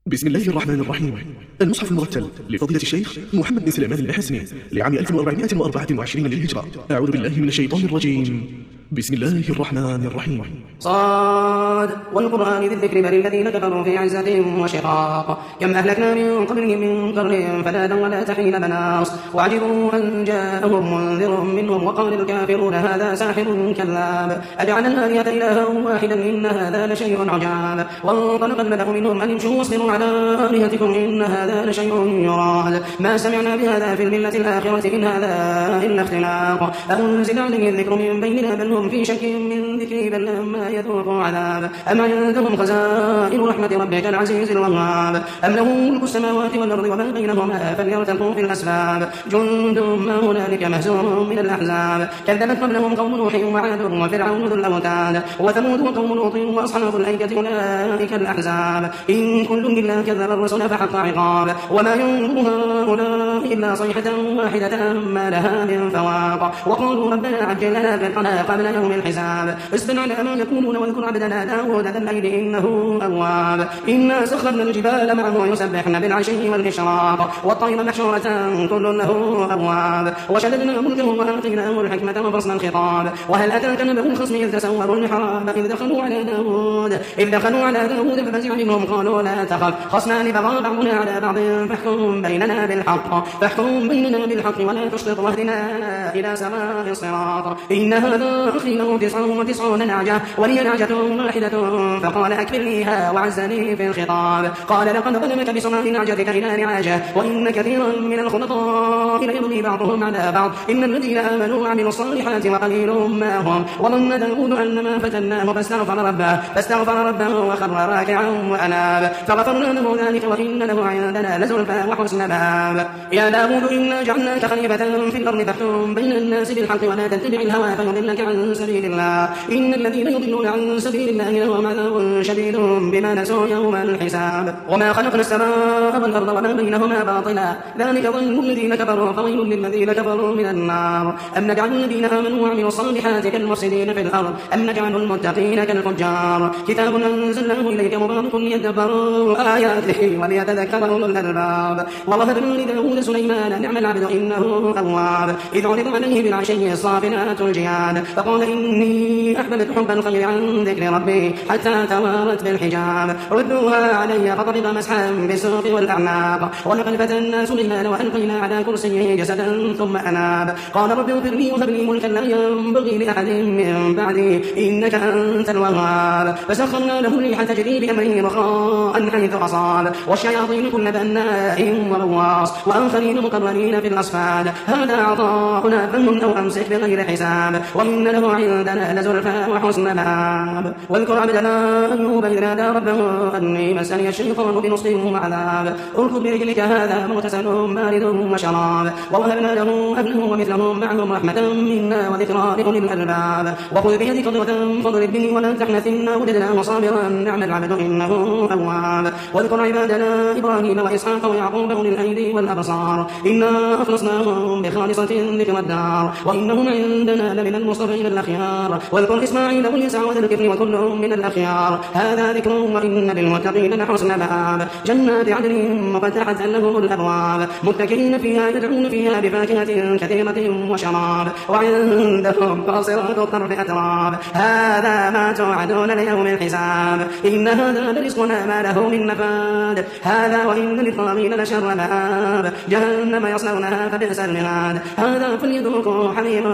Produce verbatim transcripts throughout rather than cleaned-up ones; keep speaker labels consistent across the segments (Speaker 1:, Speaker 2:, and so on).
Speaker 1: بسم الله الرحمن الرحيم. المصحف المرتل لفضيلة الشيخ محمد بن سليمان الحسني لعام ألف وأربعمائة وأربعة وعشرين للهجرة. أعوذ بالله من الشيطان الرجيم. بسم الله الرحمن الرحيم.
Speaker 2: صاد والقرآن ذي الذكر بل الذين كفروا في عزة وشقاق. كم أهلكنا من قبلهم من قرن فنادوا ولا تحين مناص وعجبوا أن جاءهم منذر منهم وقال الكافرون هذا ساحر كذاب أجعل الآلهة إلها واحدا إن هذا لشيء عجاب. وانطلق الملأ منهم أن امشوا واصبروا على آلهتكم إن هذا لشيء يراد ما سمعنا بهذا في الملة الآخرة إن هذا إلا اختلاق أنزل عليه الذكر من بيننا بل هم في شك من ذكري بل لما يذوقوا عذاب أم عندهم خزائن رحمة ربك العزيز الوهاب أم له ملك السماوات والأرض وما بينهما فليرتقوا في الأسباب جند ما هنالك مهزوم من الأحزاب كذبت قبلهم قوم نوح وعاد وفرعون ذو الأوتاد وثمود وقوم لوط وأصحاب الأيكة أولئك الأحزاب إن كل إلا كذب الرسل فحق عقاب وما ينظر هؤلاء إلا صيحة واحدة ما لها من فواق وقالوا ربنا عجل لنا بالقضاء قبل يوم الحساب اصبر على ما يقولون واذكر عبدنا داود ذا الليل إنه أواب إنا سخرنا الجبال معه يسبحن بالعشي والإشراق والطير محشورة كل له أواب وشددنا ملكه وآتيناه الحكمة وفصل الخطاب وهل أتاك نبأ الخصم إذ تسوروا المحراب إذ دخلوا على داود إذ دخلوا على داود ففزع منهم قالوا لا تخف خصمان بغى بعضنا على بعض فاحكم بيننا بالحق فاحكم بيننا بالحق ولا تشطط واهدنا إلى سواء الصراط إن هذا أخي له تسع وتسعون نعجة ولي نعجة واحدة فقال أكفلنيها وعزني في الخطاب قال لقد ظلمك بسماء نعجتك إلى نعاجة وإن كثيرا من الخلطاء ليبغي بعضهم على بعض إن الذين آمنوا وعملوا الصالحات وقليل ما هم وظن داود أنما فتناه فاستغفر ربه فاستغفر ربه وخر راكعا وأناب فغفرنا له ذلك وإن له عندنا لزلفى وحسن مآب يا داود إنا جعلناك خليفة في الأرض فاحكم بين الناس بالحق ولا تتبع الهوى فيضلك عن سبيل الله إن الذين يضلون عن سبيل الله لهم عذاب شديد بما نسوا يوم الحساب وما خلقنا السماء والأرض وما بينهما باطلا ذلك ظن الذين كفروا فويل للذين كفروا من النار أم نجعل الذين آمنوا وعملوا الصالحات كالمفسدين في الأرض أم نجعل المتقين كالفجار كتاب أنزلناه إليك مبارك ليدبروا آياته وليتذكر أولو الألباب ووهبنا لداود سليمان نعم العبد إنه أواب إذ عرض عليه بالعشي الصافنات الجياد فقال إني أحببت حب الخير عن ذكر ربي حتى توارت بالحجاب ردوها علي فطبق مسحا بالسوق والأعناق ولقد فتنا سليمان وألقينا على كرسيه جسدا ثم أناب قال رب اغفر لي وهب لي ملكا لا ينبغي لأحد من بعدي إنك أنت الوهاب فسخرنا له الريح تجري بأمره رخاء حيث أصاب والشياطين كل بناء وغواص وآخرين مقرنين في الأصفاد هذا عطاؤنا فمن أو أمسك بغير حساب وإن له عندنا لزلفى وحسن مآب واذكر عبدنا أيوب إذ نادى ربه أني مسني الشيطان بنصب وعذاب اركض برجلك هذا مغتسل بارد وشراب ووهبنا له أهله ومثلهم معهم رحمة منا وذكرى لأولي الألباب وخذ بيدك ضغة فاضرب به ولا تحنث إنا وجدناه صابرا نعم العبد إنه أواب واذكر عبادنا إبراهيم وإسحاق ويعقوب أولي الأيدي والأبصار إنا أخلصناهم بخالصة ذكر الدار وإنهم عندنا لمن المصطفين الأخيار واذكر إسماعيل واليسع وذا الكفل وكل من الأخيار هذا ذكر وإن للمتقين لحسن مآب جنات عدن مفتحة لهم الأبواب متكئين فيها يدعون فيها بفاكهة كثيرة وشراب وعندهم قاصرات الطرف أتراب هذا ما توعدون ليوم الحساب إن هذا لرزقنا ما له من نفاد هذا وإن للطاغين لشر مآب جهنم يصلونها فبئس المهاد هذا فليذوقوا حميما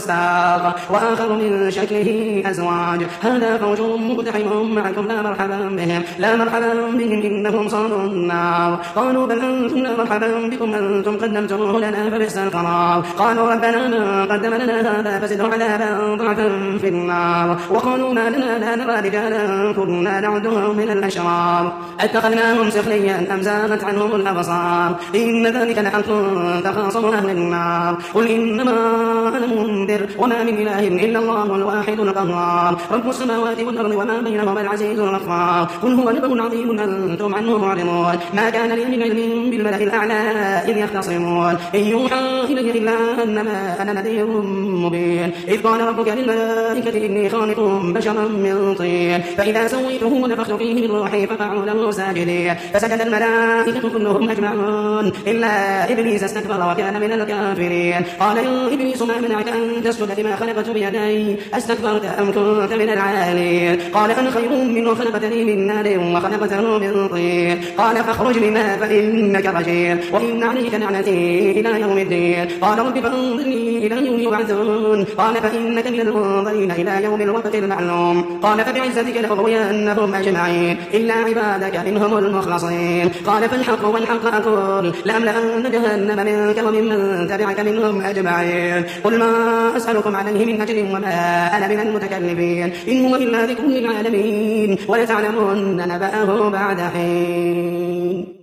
Speaker 2: وغساق وآخر من شكله أزواج هذا فوج مقتحم معكم لا مرحبا بهم لا مرحبا بهم إنهم صالوا النار قالوا بل أنتم لا مرحبا بكم أنتم قدمتموه لنا فبئس القرار قالوا ربنا ما قدم لنا هذا فزده عذابا ضعفا في النار وقالوا ما لنا لا نرى رجالا كنا نعدهم من الأشرار اتخذناهم سخريا أم زاغت عنهم الأبصار إن ذلك لحق تخاصم أهل النار قل إنما أنا منذر وما من إله إلا الله الواحد القهار رب السماوات والأرض وما بينهما العزيز الغفار قل هو نبأ عظيم أنتم عنه معرضون ما كان لي من علم بالملأ الأعلى إذ يختصمون إن يوحى إلي إلا أنما أنا نذير مبين إذ قال ربك للملائكة إني خالق بشرا من طين فإذا سويته ونفخت فيه من روحي فقعوا له ساجدين فسجد الملائكة كلهم أجمعون إلا إبليس استكبر وكان من الكافرين قال يا إبليس ما منعك أن تسجد لما خلقت بيدي أستكبرت أم كنت من العالين قال أنا خير منه خلقتني من نار وخلقته من طين قال فاخرج منها فإنك رجيم وإن عليك لعنتي إلى يوم الدين قال رب فانظرني إلى يوم يبعثون قال فإنك من المنظرين إلى يوم الوقت المعلوم قال فبعزتك لأغوينهم أجمعين إلا عبادك منهم المخلصين قال فالحق والحق أقول لأملأن جهنم منك وممن تبعك منهم أجمعين قل ما أسألكم عليه من أجر وما أنا من المتكلفين إن هو إلا ذكر للعالمين ولتعلمن نبأه بعد حين.